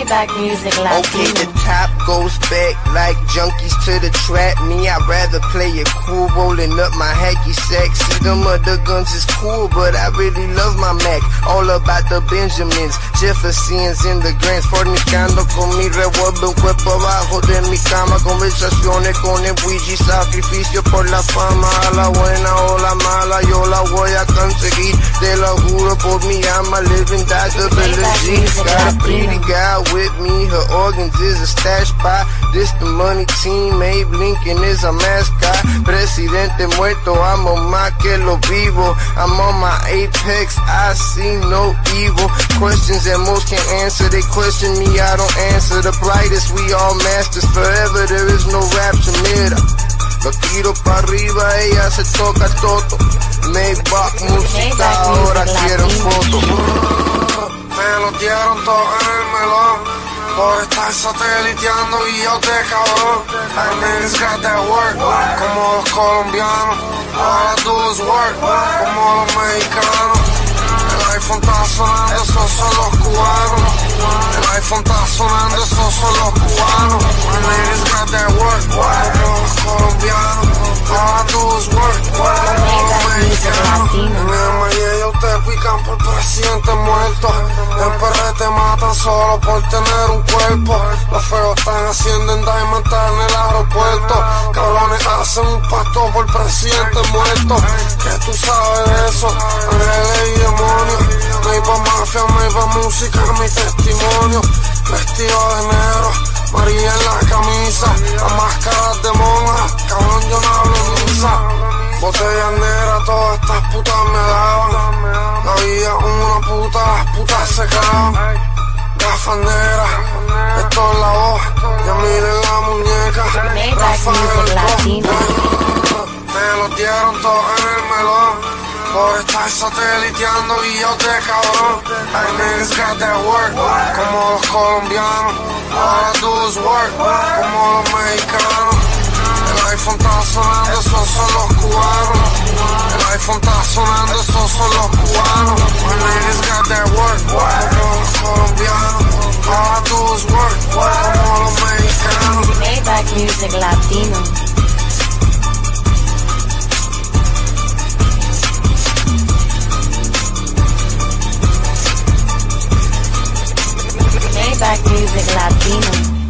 Maybach Music Latino. Okay, the top goes back like junkies to the trap. Me, I'd rather play it cool, rolling up my hacky sack. See, them other guns is cool, but I really love my Mac. All about the Benjamins, Jeffersons in the Grants. Fornicando con mi revólver, un cuerpo abajo de mi cama. Conversaciones con el Ouija, sacrificio por la fama. A la buena o la mala, yo la voy a conseguir. Te lo juro por mi alma, living Dr. Bella G. Got a pretty guy with me, her organs is a stash spot. This the money team, Abe Lincoln is a mascot. Presidente muerto, I'm on más que lo vivo. I'm on my apex, I see no evil. Questions that most can't answer, they question me, I don't answer. The brightest, we all masters forever, there is no rapture, mira. Lo tiro pa' arriba, ella se toca todo. Maybach música, ahora quiero fotos. Me lo dieron todo en el melón por estar sateliteando videos de cabrón. I niggas got that work, como los colombianos. All I do is work, como los mexicanos. El iPhone está sonando, esos son los cubanos. El iPhone está sonando, esos son los cubanos. My niggas got that work, como los colombianos. All I do is work, como los mexicanos. Y ellos te pican por presidente muerto. En PR te matan solo por tener un cuerpo. Los feos están haciendo en Diamond en el aeropuerto. Cabrones hacen un pacto por presidente muerto. ¿Qué tú sabes de eso? Ángeles y demonios. Maybach mafia, Maybach música, mi testimonio. Vestido de negro, María en la camisa. Las máscaras de monja, cabrón yo no hablo misa. Botellas negras, todas estas putas me daban. Había una puta, las putas se clavan. Gafas negras, esto es la voz. Ya miren la muñeca. Maybach Music Latino. Me lo dieron todo en el melón por estar sateliteando videos de cabrón. I niggas got that work, como los colombianos. All I do is work, como los mexicanos. El iPhone está sonando, esos son los cubanos. El iPhone está sonando, esos son los cubanos. My niggas got that work, como los colombianos. All I do is work, como los mexicanos. Maybach Music Latino. Maybach Music Latino.